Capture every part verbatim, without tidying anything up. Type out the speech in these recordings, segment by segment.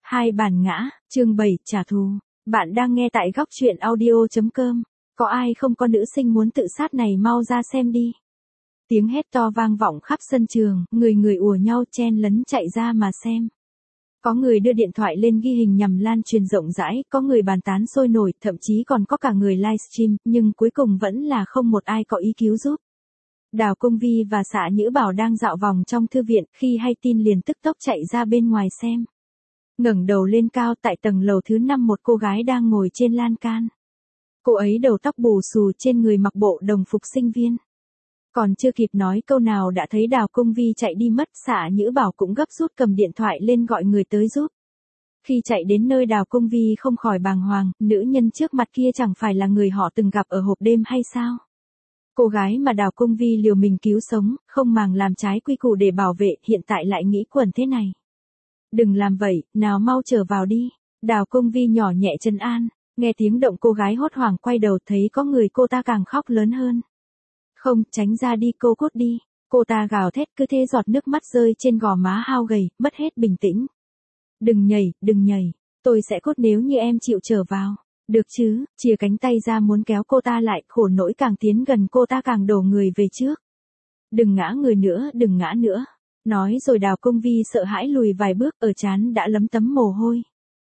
Hai bản ngã, chương bảy, trả thù. Bạn đang nghe tại góc truyện audio chấm com. Có ai không có nữ sinh muốn tự sát này mau ra xem đi. Tiếng hét to vang vọng khắp sân trường, người người ùa nhau chen lấn chạy ra mà xem. Có người đưa điện thoại lên ghi hình nhằm lan truyền rộng rãi, có người bàn tán sôi nổi, thậm chí còn có cả người livestream, nhưng cuối cùng vẫn là không một ai có ý cứu giúp. Đào Công Vi và Xạ Nhữ Bảo đang dạo vòng trong thư viện, khi hay tin liền tức tốc chạy ra bên ngoài xem. Ngẩng đầu lên cao, tại tầng lầu thứ năm một cô gái đang ngồi trên lan can. Cô ấy đầu tóc bù xù, trên người mặc bộ đồng phục sinh viên. Còn chưa kịp nói câu nào đã thấy Đào Công Vi chạy đi mất, Xạ Nhữ Bảo cũng gấp rút cầm điện thoại lên gọi người tới giúp. Khi chạy đến nơi Đào Công Vi không khỏi bàng hoàng, nữ nhân trước mặt kia chẳng phải là người họ từng gặp ở hộp đêm hay sao? Cô gái mà Đào Công Vi liều mình cứu sống, không màng làm trái quy củ để bảo vệ, hiện tại lại nghĩ quẩn thế này. Đừng làm vậy, nào mau trở vào đi. Đào Công Vi nhỏ nhẹ trấn an, nghe tiếng động cô gái hốt hoảng quay đầu thấy có người, cô ta càng khóc lớn hơn. Không, tránh ra đi, cô cút đi. Cô ta gào thét, cứ thế giọt nước mắt rơi trên gò má hao gầy, mất hết bình tĩnh. Đừng nhảy, đừng nhảy, tôi sẽ cút nếu như em chịu trở vào. Được chứ, chìa cánh tay ra muốn kéo cô ta lại, khổ nỗi càng tiến gần cô ta càng đổ người về trước. Đừng ngã người nữa, đừng ngã nữa. Nói rồi Đào Công Vi sợ hãi lùi vài bước, ở trán đã lấm tấm mồ hôi.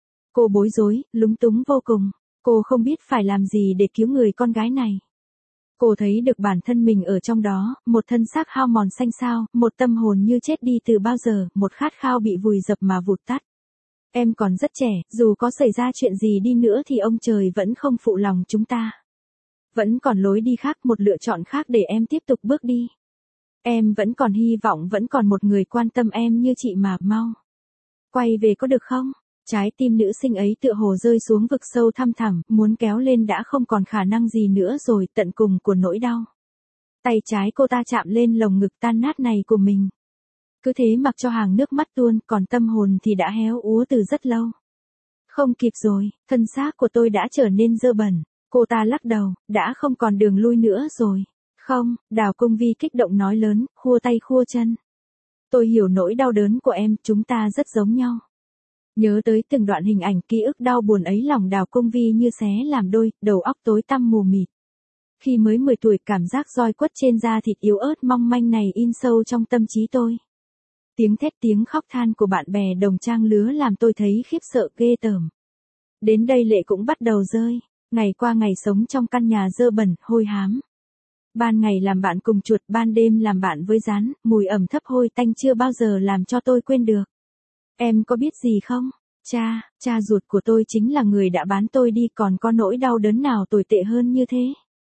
Cô bối rối, lúng túng vô cùng. Cô không biết phải làm gì để cứu người con gái này. Cô thấy được bản thân mình ở trong đó, một thân xác hao mòn xanh xao, một tâm hồn như chết đi từ bao giờ, một khát khao bị vùi dập mà vụt tắt. Em còn rất trẻ, dù có xảy ra chuyện gì đi nữa thì ông trời vẫn không phụ lòng chúng ta. Vẫn còn lối đi khác, một lựa chọn khác để em tiếp tục bước đi. Em vẫn còn hy vọng, vẫn còn một người quan tâm em như chị mà, mau quay về có được không? Trái tim nữ sinh ấy tựa hồ rơi xuống vực sâu thăm thẳm, muốn kéo lên đã không còn khả năng gì nữa rồi, tận cùng của nỗi đau. Tay trái cô ta chạm lên lồng ngực tan nát này của mình. Cứ thế mặc cho hàng nước mắt tuôn, còn tâm hồn thì đã héo úa từ rất lâu. Không kịp rồi, thân xác của tôi đã trở nên dơ bẩn. Cô ta lắc đầu, đã không còn đường lui nữa rồi. Không, Đào Công Vi kích động nói lớn, khua tay khua chân. Tôi hiểu nỗi đau đớn của em, chúng ta rất giống nhau. Nhớ tới từng đoạn hình ảnh ký ức đau buồn ấy, lòng Đào Công Vi như xé làm đôi, đầu óc tối tăm mù mịt. Khi mới mười tuổi, cảm giác roi quất trên da thịt yếu ớt mong manh này in sâu trong tâm trí tôi. Tiếng thét tiếng khóc than của bạn bè đồng trang lứa làm tôi thấy khiếp sợ ghê tởm. Đến đây lệ cũng bắt đầu rơi, ngày qua ngày sống trong căn nhà dơ bẩn, hôi hám. Ban ngày làm bạn cùng chuột, ban đêm làm bạn với rắn, mùi ẩm thấp hôi tanh chưa bao giờ làm cho tôi quên được. Em có biết gì không? Cha, cha ruột của tôi chính là người đã bán tôi đi, còn có nỗi đau đớn nào tồi tệ hơn như thế.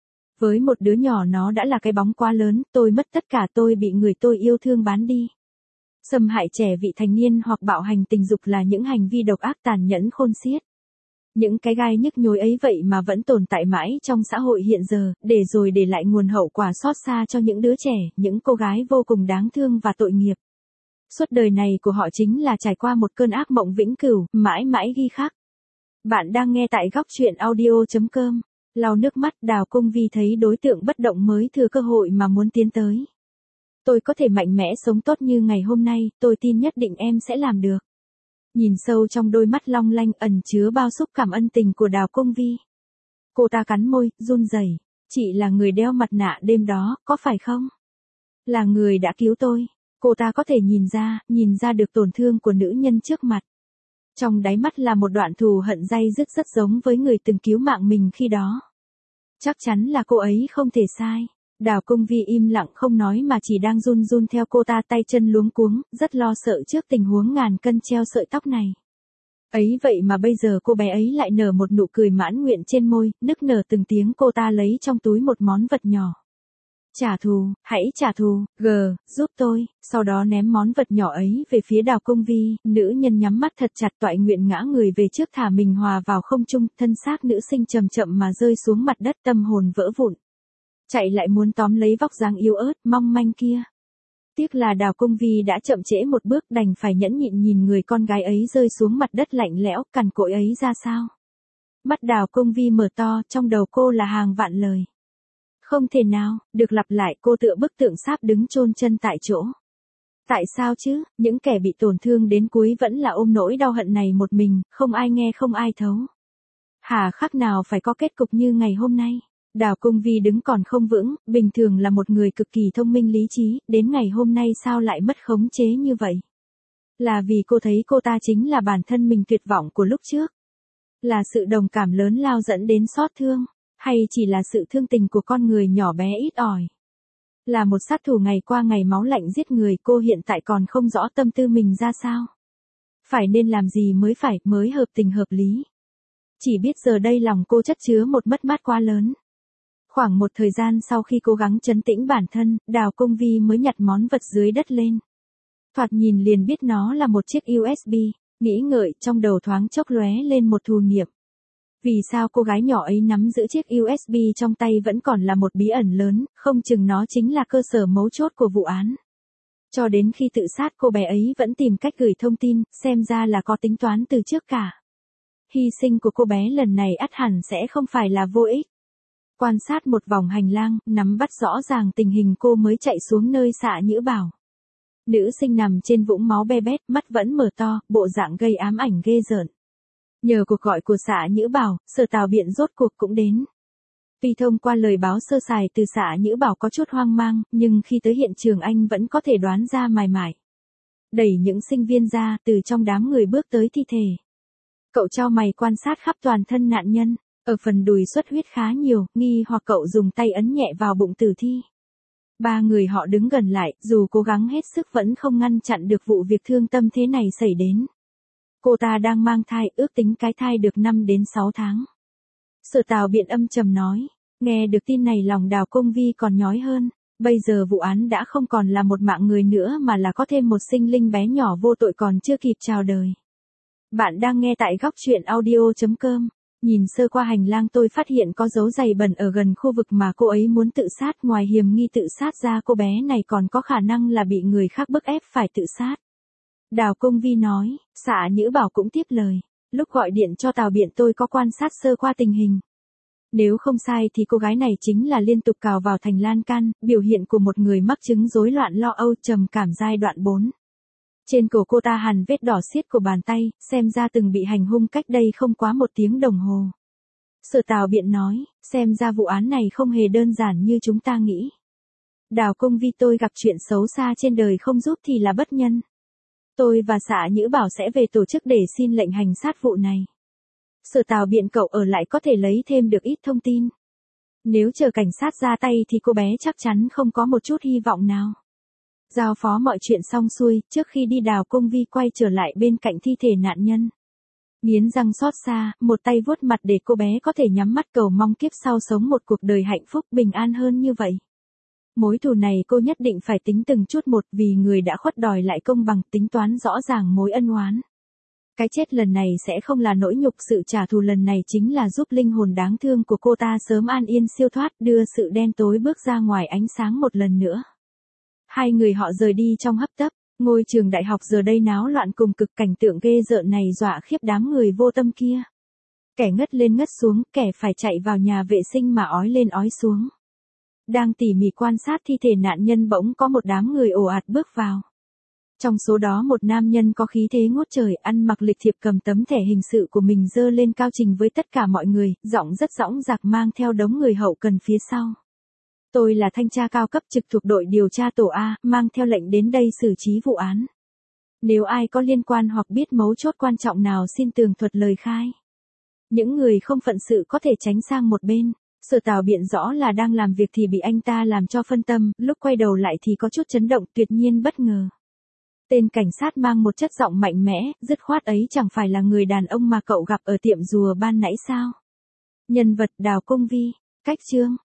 Với một đứa nhỏ nó đã là cái bóng quá lớn, tôi mất tất cả, tôi bị người tôi yêu thương bán đi. Xâm hại trẻ vị thành niên hoặc bạo hành tình dục là những hành vi độc ác tàn nhẫn khôn xiết. Những cái gai nhức nhối ấy vậy mà vẫn tồn tại mãi trong xã hội hiện giờ, để rồi để lại nguồn hậu quả xót xa cho những đứa trẻ, những cô gái vô cùng đáng thương và tội nghiệp. Suốt đời này của họ chính là trải qua một cơn ác mộng vĩnh cửu, mãi mãi ghi khắc. Bạn đang nghe tại góc truyện audio chấm com. Lau nước mắt, Đào Công Vi thấy đối tượng bất động mới thừa cơ hội mà muốn tiến tới. Tôi có thể mạnh mẽ sống tốt như ngày hôm nay, tôi tin nhất định em sẽ làm được. Nhìn sâu trong đôi mắt long lanh ẩn chứa bao xúc cảm ân tình của Đào Công Vi. Cô ta cắn môi, run rẩy. Chị là người đeo mặt nạ đêm đó, có phải không? Là người đã cứu tôi. Cô ta có thể nhìn ra, nhìn ra được tổn thương của nữ nhân trước mặt. Trong đáy mắt là một đoạn thù hận day dứt rất giống với người từng cứu mạng mình khi đó. Chắc chắn là cô ấy không thể sai. Đào Công Vi im lặng không nói mà chỉ đang run run theo cô ta, tay chân luống cuống, rất lo sợ trước tình huống ngàn cân treo sợi tóc này. Ấy vậy mà bây giờ cô bé ấy lại nở một nụ cười mãn nguyện trên môi, nức nở từng tiếng. Cô ta lấy trong túi một món vật nhỏ. Trả thù, hãy trả thù, gờ, giúp tôi, sau đó ném món vật nhỏ ấy về phía Đào Công Vi. Nữ nhân nhắm mắt thật chặt, toại nguyện ngã người về trước, thả mình hòa vào không trung, thân xác nữ sinh chậm chậm mà rơi xuống mặt đất, tâm hồn vỡ vụn. Chạy lại muốn tóm lấy vóc dáng yếu ớt, mong manh kia. Tiếc là Đào Công Vi đã chậm trễ một bước, đành phải nhẫn nhịn nhìn người con gái ấy rơi xuống mặt đất lạnh lẽo, cằn cỗi ấy ra sao. Mắt Đào Công Vi mở to, trong đầu cô là hàng vạn lời. Không thể nào, được lặp lại, cô tựa bức tượng sáp đứng chôn chân tại chỗ. Tại sao chứ, những kẻ bị tổn thương đến cuối vẫn là ôm nỗi đau hận này một mình, không ai nghe không ai thấu. Hà khắc nào phải có kết cục như ngày hôm nay. Đào Cung Vi đứng còn không vững, bình thường là một người cực kỳ thông minh lý trí, đến ngày hôm nay sao lại mất khống chế như vậy? Là vì cô thấy cô ta chính là bản thân mình tuyệt vọng của lúc trước. Là sự đồng cảm lớn lao dẫn đến xót thương, hay chỉ là sự thương tình của con người nhỏ bé ít ỏi? Là một sát thủ ngày qua ngày máu lạnh giết người, cô hiện tại còn không rõ tâm tư mình ra sao. Phải nên làm gì mới phải, mới hợp tình hợp lý. Chỉ biết giờ đây lòng cô chất chứa một mất mát quá lớn. Khoảng một thời gian sau khi cố gắng trấn tĩnh bản thân, Đào Cung Vi mới nhặt món vật dưới đất lên. Thoạt nhìn liền biết nó là một chiếc u ét bê, nghĩ ngợi trong đầu thoáng chốc lóe lên một thù niệm. Vì sao cô gái nhỏ ấy nắm giữ chiếc u ét bê trong tay vẫn còn là một bí ẩn lớn, không chừng nó chính là cơ sở mấu chốt của vụ án. Cho đến khi tự sát cô bé ấy vẫn tìm cách gửi thông tin, xem ra là có tính toán từ trước cả. Hy sinh của cô bé lần này ắt hẳn sẽ không phải là vô ích. Quan sát một vòng hành lang, nắm bắt rõ ràng tình hình cô mới chạy xuống nơi Xạ Nhữ Bảo. Nữ sinh nằm trên vũng máu be bét, mắt vẫn mở to, bộ dạng gây ám ảnh ghê rợn. Nhờ cuộc gọi của Xạ Nhữ Bảo, Sở Tào Biện rốt cuộc cũng đến. Tuy thông qua lời báo sơ sài từ Xạ Nhữ Bảo có chút hoang mang, nhưng khi tới hiện trường anh vẫn có thể đoán ra mài mải. Đẩy những sinh viên ra, từ trong đám người bước tới thi thể. Cậu chau mày quan sát khắp toàn thân nạn nhân, ở phần đùi xuất huyết khá nhiều, nghi hoặc cậu dùng tay ấn nhẹ vào bụng tử thi. Ba người họ đứng gần lại, dù cố gắng hết sức vẫn không ngăn chặn được vụ việc thương tâm thế này xảy đến. Cô ta đang mang thai, ước tính cái thai được năm đến sáu tháng. Sở Tào Biện âm trầm nói, nghe được tin này lòng Đào Cung Vi còn nhói hơn, bây giờ vụ án đã không còn là một mạng người nữa mà là có thêm một sinh linh bé nhỏ vô tội còn chưa kịp chào đời. Bạn đang nghe tại góc truyện audio chấm com. Nhìn sơ qua hành lang tôi phát hiện có dấu giày bẩn ở gần khu vực mà cô ấy muốn tự sát, ngoài hiểm nghi tự sát ra cô bé này còn có khả năng là bị người khác bức ép phải tự sát. Đào Cung Vi nói, Xạ Nhữ Bảo cũng tiếp lời, lúc gọi điện cho Tào Biện tôi có quan sát sơ qua tình hình. Nếu không sai thì cô gái này chính là liên tục cào vào thành lan can, biểu hiện của một người mắc chứng rối loạn lo âu trầm cảm giai đoạn bốn. Trên cổ cô ta hằn vết đỏ xiết của bàn tay, xem ra từng bị hành hung cách đây không quá một tiếng đồng hồ. Sở Tào Biện nói, xem ra vụ án này không hề đơn giản như chúng ta nghĩ. Đào Cung Vi tôi gặp chuyện xấu xa trên đời không giúp thì là bất nhân. Tôi và Xạ Nhữ Bảo sẽ về tổ chức để xin lệnh hành sát vụ này. Sở Tào Biện cậu ở lại có thể lấy thêm được ít thông tin. Nếu chờ cảnh sát ra tay thì cô bé chắc chắn không có một chút hy vọng nào. Giao phó mọi chuyện xong xuôi, trước khi đi Đào Cung Vi quay trở lại bên cạnh thi thể nạn nhân. Nghiến răng xót xa, một tay vuốt mặt để cô bé có thể nhắm mắt cầu mong kiếp sau sống một cuộc đời hạnh phúc bình an hơn như vậy. Mối thù này cô nhất định phải tính từng chút một vì người đã khuất đòi lại công bằng, tính toán rõ ràng mối ân oán. Cái chết lần này sẽ không là nỗi nhục, sự trả thù lần này chính là giúp linh hồn đáng thương của cô ta sớm an yên siêu thoát, đưa sự đen tối bước ra ngoài ánh sáng một lần nữa. Hai người họ rời đi trong hấp tấp, ngôi trường đại học giờ đây náo loạn cùng cực, cảnh tượng ghê rợn này dọa khiếp đám người vô tâm kia. Kẻ ngất lên ngất xuống, kẻ phải chạy vào nhà vệ sinh mà ói lên ói xuống. Đang tỉ mỉ quan sát thi thể nạn nhân bỗng có một đám người ồ ạt bước vào. Trong số đó một nam nhân có khí thế ngút trời, ăn mặc lịch thiệp, cầm tấm thẻ hình sự của mình giơ lên cao trình với tất cả mọi người, giọng rất dõng dạc mang theo đống người hậu cần phía sau. Tôi là thanh tra cao cấp trực thuộc đội điều tra tổ A, mang theo lệnh đến đây xử trí vụ án. Nếu ai có liên quan hoặc biết mấu chốt quan trọng nào xin tường thuật lời khai. Những người không phận sự có thể tránh sang một bên. Sở Tào Biện rõ là đang làm việc thì bị anh ta làm cho phân tâm, lúc quay đầu lại thì có chút chấn động, tuyệt nhiên bất ngờ. Tên cảnh sát mang một chất giọng mạnh mẽ, dứt khoát ấy chẳng phải là người đàn ông mà cậu gặp ở tiệm rùa ban nãy sao? Nhân vật Đào Cung Vi, cách chương.